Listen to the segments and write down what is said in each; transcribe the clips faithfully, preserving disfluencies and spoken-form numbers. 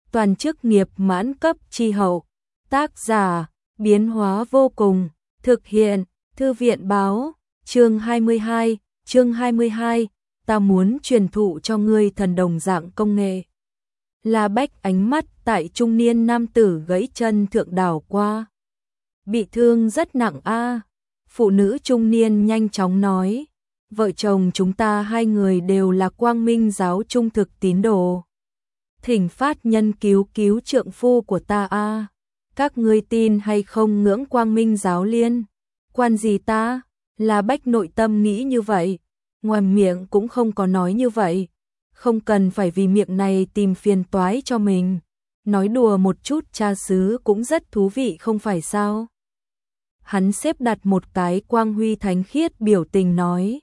toàn chức nghiệp mãn cấp chi hậu. Tác giả, biến hóa vô cùng, thực hiện, Thư viện báo, chương hai mươi hai, chương hai mươi hai, ta muốn truyền thụ cho ngươi thần đồng dạng công nghệ. La Bách ánh mắt tại trung niên nam tử gãy chân thượng đảo qua. Bị thương rất nặng a. Phụ nữ trung niên nhanh chóng nói, vợ chồng chúng ta hai người đều là Quang Minh giáo trung thực tín đồ. Thỉnh phát nhân cứu cứu trượng phu của ta a. Các ngươi tin hay không ngưỡng Quang Minh giáo liên? Quan gì ta? La Bách nội tâm nghĩ như vậy, ngoài miệng cũng không có nói như vậy. Không cần phải vì miệng này tìm phiền toái cho mình. Nói đùa một chút cha xứ cũng rất thú vị không phải sao? Hắn xếp đặt một cái quang huy thánh khiết biểu tình nói.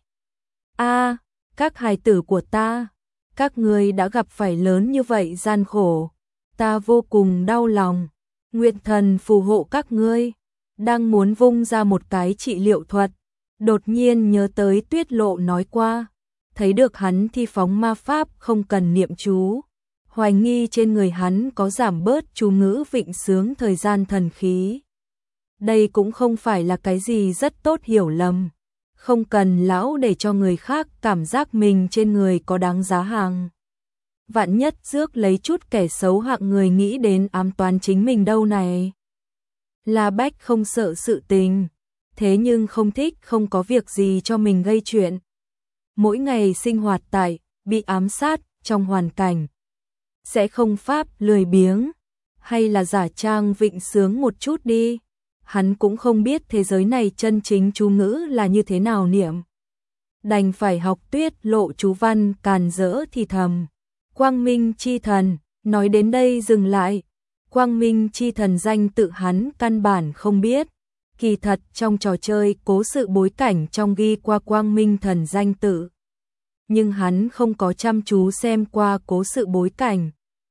A, các hài tử của ta, các ngươi đã gặp phải lớn như vậy gian khổ. Ta vô cùng đau lòng. Nguyện thần phù hộ các ngươi. Đang muốn vung ra một cái trị liệu thuật, đột nhiên nhớ tới Tuyết Lộ nói qua, thấy được hắn thi phóng ma pháp không cần niệm chú, hoài nghi trên người hắn có giảm bớt chú ngữ vịnh sướng thời gian thần khí. Đây cũng không phải là cái gì rất tốt hiểu lầm, không cần lão để cho người khác cảm giác mình trên người có đáng giá hàng. Vạn nhất rước lấy chút kẻ xấu hạng người nghĩ đến ám toán chính mình đâu này. La Bách không sợ sự tình, thế nhưng không thích không có việc gì cho mình gây chuyện. Mỗi ngày sinh hoạt tại, bị ám sát, trong hoàn cảnh. Sẽ không pháp lười biếng, hay là giả trang vịnh sướng một chút đi. Hắn cũng không biết thế giới này chân chính chú ngữ là như thế nào niệm. Đành phải học Tuyết Lộ chú văn càn rỡ thì thầm. Quang Minh chi thần, nói đến đây dừng lại. Quang Minh chi thần danh tự hắn căn bản không biết. Kỳ thật trong trò chơi cố sự bối cảnh trong ghi qua Quang Minh thần danh tự. Nhưng hắn không có chăm chú xem qua cố sự bối cảnh.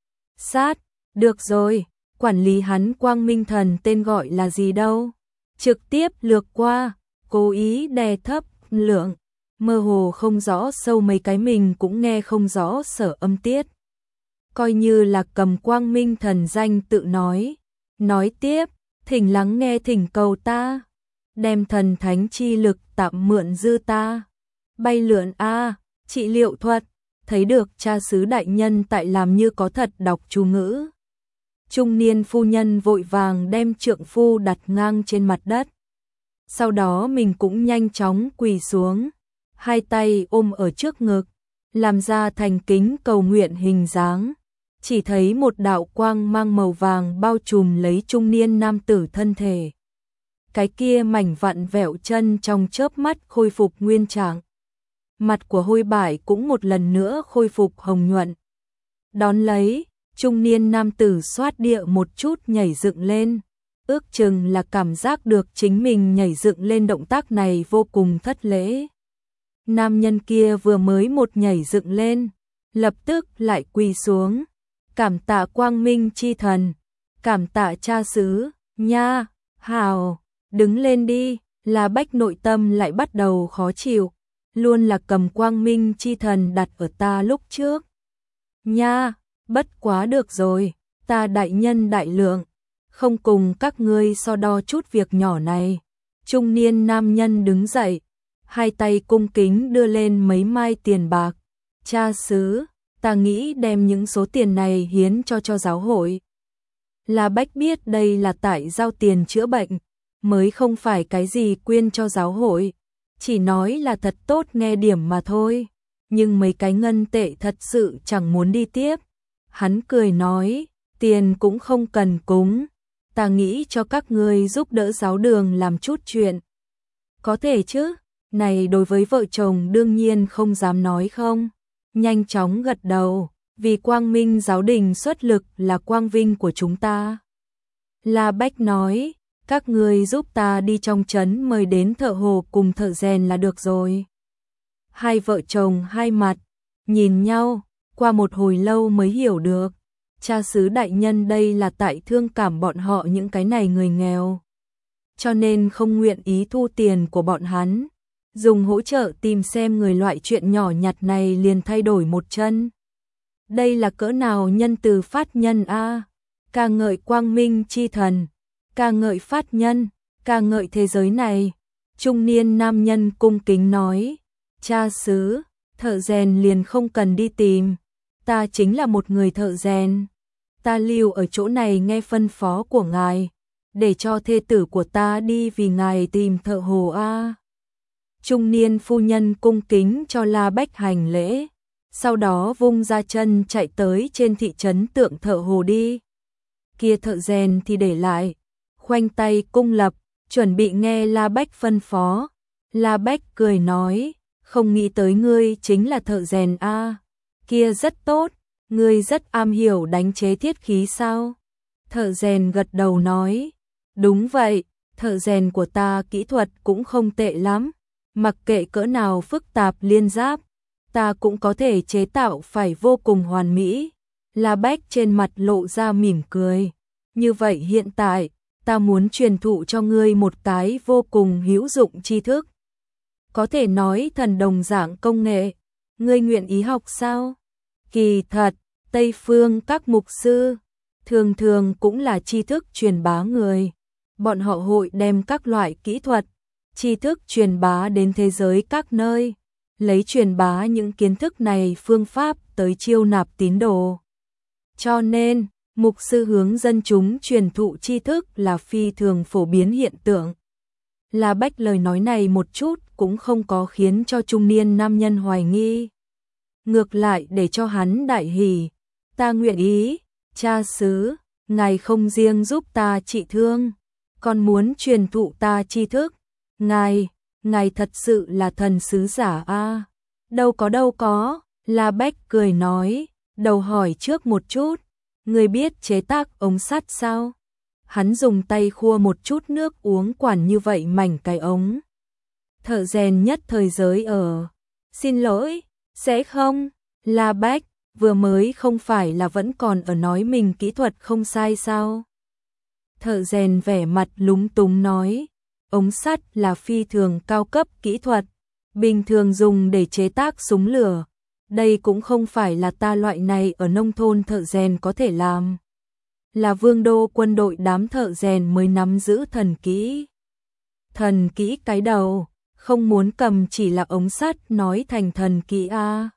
Sát, được rồi, quản lý hắn Quang Minh thần tên gọi là gì đâu. Trực tiếp lược qua, cố ý đè thấp lượng, mơ hồ không rõ sâu mấy cái mình cũng nghe không rõ sở âm tiết. Coi như là cầm Quang Minh thần danh tự nói. Nói tiếp, thỉnh lắng nghe thỉnh cầu ta. Đem thần thánh chi lực tạm mượn dư ta. Bay lượn a, trị liệu thuật. Thấy được cha xứ đại nhân tại làm như có thật đọc chú ngữ. Trung niên phu nhân vội vàng đem trượng phu đặt ngang trên mặt đất. Sau đó mình cũng nhanh chóng quỳ xuống. Hai tay ôm ở trước ngực. Làm ra thành kính cầu nguyện hình dáng. Chỉ thấy một đạo quang mang màu vàng bao trùm lấy trung niên nam tử thân thể. Cái kia mảnh vặn vẹo chân trong chớp mắt khôi phục nguyên trạng. Mặt của Hôi Bải cũng một lần nữa khôi phục hồng nhuận. Đón lấy, trung niên nam tử xoát địa một chút nhảy dựng lên. Ước chừng là cảm giác được chính mình nhảy dựng lên động tác này vô cùng thất lễ. Nam nhân kia vừa mới một nhảy dựng lên, lập tức lại quỳ xuống. Cảm tạ Quang Minh chi thần, cảm tạ cha xứ, nha, hào, đứng lên đi. La Bách nội tâm lại bắt đầu khó chịu, luôn là cầm Quang Minh chi thần đặt ở ta lúc trước. Nha, bất quá được rồi, ta đại nhân đại lượng, không cùng các ngươi so đo chút việc nhỏ này. Trung niên nam nhân đứng dậy, hai tay cung kính đưa lên mấy mai tiền bạc. Cha xứ, ta nghĩ đem những số tiền này hiến cho cho giáo hội. La Bách biết đây là tại giao tiền chữa bệnh, mới không phải cái gì quyên cho giáo hội. Chỉ nói là thật tốt nghe điểm mà thôi. Nhưng mấy cái ngân tệ thật sự chẳng muốn đi tiếp. Hắn cười nói, tiền cũng không cần cúng. Ta nghĩ cho các ngươi giúp đỡ giáo đường làm chút chuyện. Có thể chứ, này đối với vợ chồng đương nhiên không dám nói không. Nhanh chóng gật đầu, vì Quang Minh giáo đình xuất lực là quang vinh của chúng ta. La Bách nói, các ngươi giúp ta đi trong trấn mời đến thợ hồ cùng thợ rèn là được rồi. Hai vợ chồng hai mặt, nhìn nhau, qua một hồi lâu mới hiểu được. Cha xứ đại nhân đây là tại thương cảm bọn họ những cái này người nghèo. Cho nên không nguyện ý thu tiền của bọn hắn. Dùng hỗ trợ tìm xem người loại chuyện nhỏ nhặt này liền thay đổi một chân. Đây là cỡ nào nhân từ phát nhân a, ca ngợi quang minh chi thần, ca ngợi phát nhân, ca ngợi thế giới này. Trung niên nam nhân cung kính nói, cha xứ, thợ rèn liền không cần đi tìm, ta chính là một người thợ rèn. Ta lưu ở chỗ này nghe phân phó của ngài, để cho thê tử của ta đi vì ngài tìm thợ hồ a. Trung niên phu nhân cung kính cho La Bách hành lễ, sau đó vung ra chân chạy tới trên thị trấn Tượng Thợ Hồ đi. Kia thợ rèn thì để lại, khoanh tay cung lập, chuẩn bị nghe La Bách phân phó. La Bách cười nói, không nghĩ tới ngươi chính là thợ rèn a, kia rất tốt, ngươi rất am hiểu đánh chế thiết khí sao? Thợ rèn gật đầu nói, đúng vậy, thợ rèn của ta kỹ thuật cũng không tệ lắm, mặc kệ cỡ nào phức tạp liên giáp, ta cũng có thể chế tạo phải vô cùng hoàn mỹ. La Bách trên mặt lộ ra mỉm cười, như vậy hiện tại, ta muốn truyền thụ cho ngươi một cái vô cùng hữu dụng tri thức. Có thể nói thần đồng dạng công nghệ, ngươi nguyện ý học sao? Kỳ thật, Tây phương các mục sư, thường thường cũng là tri thức truyền bá người. Bọn họ hội đem các loại kỹ thuật, tri thức truyền bá đến thế giới các nơi, lấy truyền bá những kiến thức này phương pháp tới chiêu nạp tín đồ. Cho nên, mục sư hướng dân chúng truyền thụ tri thức là phi thường phổ biến hiện tượng. La Bách lời nói này một chút cũng không có khiến cho trung niên nam nhân hoài nghi. Ngược lại để cho hắn đại hỉ, ta nguyện ý, cha xứ, ngài không riêng giúp ta trị thương, còn muốn truyền thụ ta tri thức. Ngài, ngài thật sự là thần sứ giả a. Đâu có đâu có, La Bách cười nói, đầu hỏi trước một chút, người biết chế tác ống sắt sao? Hắn dùng tay khua một chút nước uống quản như vậy mảnh cái ống. Thợ rèn nhất thời giới ở, xin lỗi, sẽ không? La Bách, vừa mới không phải là vẫn còn ở nói mình kỹ thuật không sai sao? Thợ rèn vẻ mặt lúng túng nói, ống sắt là phi thường cao cấp kỹ thuật, bình thường dùng để chế tác súng lửa. Đây cũng không phải là ta loại này ở nông thôn thợ rèn có thể làm. Là vương đô quân đội đám thợ rèn mới nắm giữ thần kỹ. Thần kỹ cái đầu, không muốn cầm chỉ là ống sắt nói thành thần kỹ a.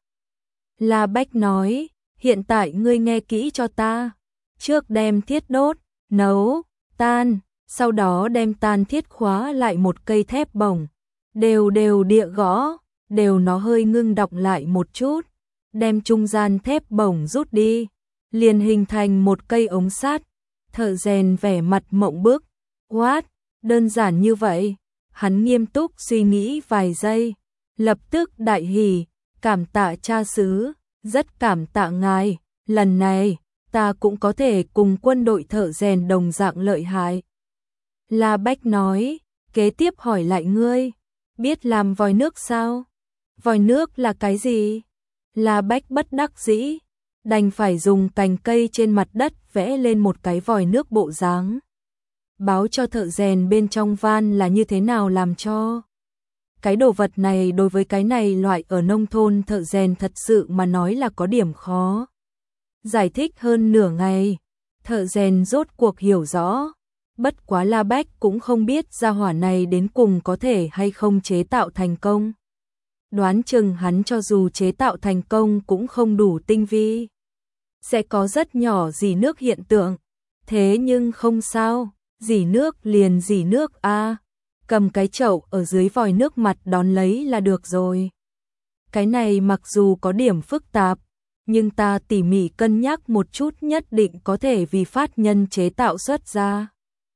La Bách nói, hiện tại ngươi nghe kỹ cho ta. Trước đem thiết đốt, nấu, tan, sau đó đem tan thiết khóa lại một cây thép bổng. Đều đều địa gõ, đều nó hơi ngưng đọng lại một chút. Đem trung gian thép bổng rút đi, liền hình thành một cây ống sắt. Thợ rèn vẻ mặt mộng bức, what, đơn giản như vậy? Hắn nghiêm túc suy nghĩ vài giây, lập tức đại hỉ, cảm tạ cha xứ, rất cảm tạ ngài, lần này, ta cũng có thể cùng quân đội thợ rèn đồng dạng lợi hại. La Bách nói, kế tiếp hỏi lại ngươi, biết làm vòi nước sao? Vòi nước là cái gì? La Bách bất đắc dĩ, đành phải dùng cành cây trên mặt đất vẽ lên một cái vòi nước bộ dáng. Báo cho thợ rèn bên trong van là như thế nào làm cho. Cái đồ vật này đối với cái này loại ở nông thôn thợ rèn thật sự mà nói là có điểm khó. Giải thích hơn nửa ngày, thợ rèn rốt cuộc hiểu rõ. Bất quá La Bách cũng không biết gia hỏa này đến cùng có thể hay không chế tạo thành công. Đoán chừng hắn cho dù chế tạo thành công cũng không đủ tinh vi. Sẽ có rất nhỏ rỉ nước hiện tượng. Thế nhưng không sao, rỉ nước liền rỉ nước a, cầm cái chậu ở dưới vòi nước mặt đón lấy là được rồi. Cái này mặc dù có điểm phức tạp, nhưng ta tỉ mỉ cân nhắc một chút nhất định có thể vì phát nhân chế tạo xuất ra.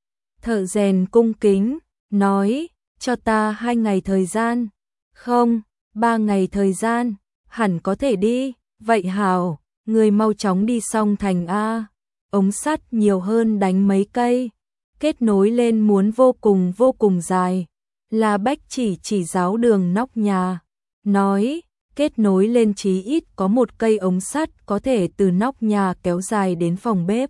Thợ rèn cung kính, nói, cho ta hai ngày thời gian. Không, ba ngày thời gian, hẳn có thể đi. Vậy hào, người mau chóng đi xong thành A. Ống sắt nhiều hơn đánh mấy cây, kết nối lên muốn vô cùng vô cùng dài. La Bách chỉ chỉ giáo đường nóc nhà, nói, kết nối lên chí ít có một cây ống sắt có thể từ nóc nhà kéo dài đến phòng bếp.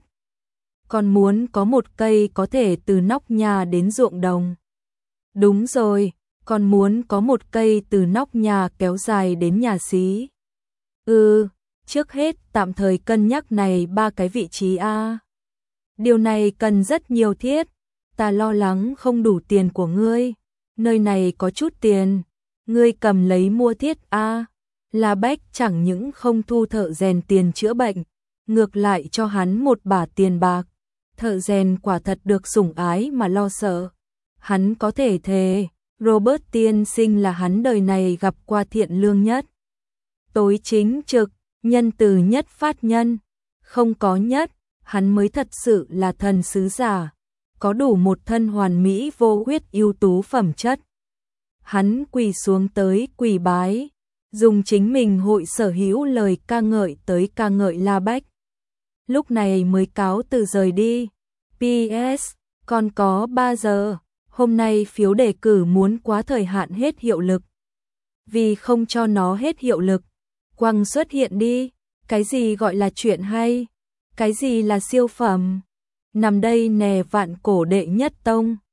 Còn muốn có một cây có thể từ nóc nhà đến ruộng đồng. Đúng rồi, còn muốn có một cây từ nóc nhà kéo dài đến nhà xí. Ừ, Trước hết tạm thời cân nhắc này ba cái vị trí a. Điều này cần rất nhiều thiết, ta lo lắng không đủ tiền của ngươi. Nơi này có chút tiền, ngươi cầm lấy mua thiết a. La Bách chẳng những không thu thợ rèn tiền chữa bệnh, ngược lại cho hắn một bả tiền bạc. Thợ rèn quả thật được sủng ái mà lo sợ. Hắn có thể thề, Robert tiên sinh là hắn đời này gặp qua thiện lương nhất, tối chính trực, nhân từ nhất phát nhân. Không có nhất, hắn mới thật sự là thần sứ giả, có đủ một thân hoàn mỹ vô huyết ưu tú phẩm chất. Hắn quỳ xuống tới quỳ bái, dùng chính mình hội sở hữu lời ca ngợi tới ca ngợi La Bách. Lúc này mới cáo từ rời đi. pê ét còn có ba giờ, hôm nay phiếu đề cử muốn quá thời hạn hết hiệu lực. Vì không cho nó hết hiệu lực, quăng xuất hiện đi, cái gì gọi là chuyện hay, cái gì là siêu phẩm. Nằm đây nè vạn cổ đệ nhất tông.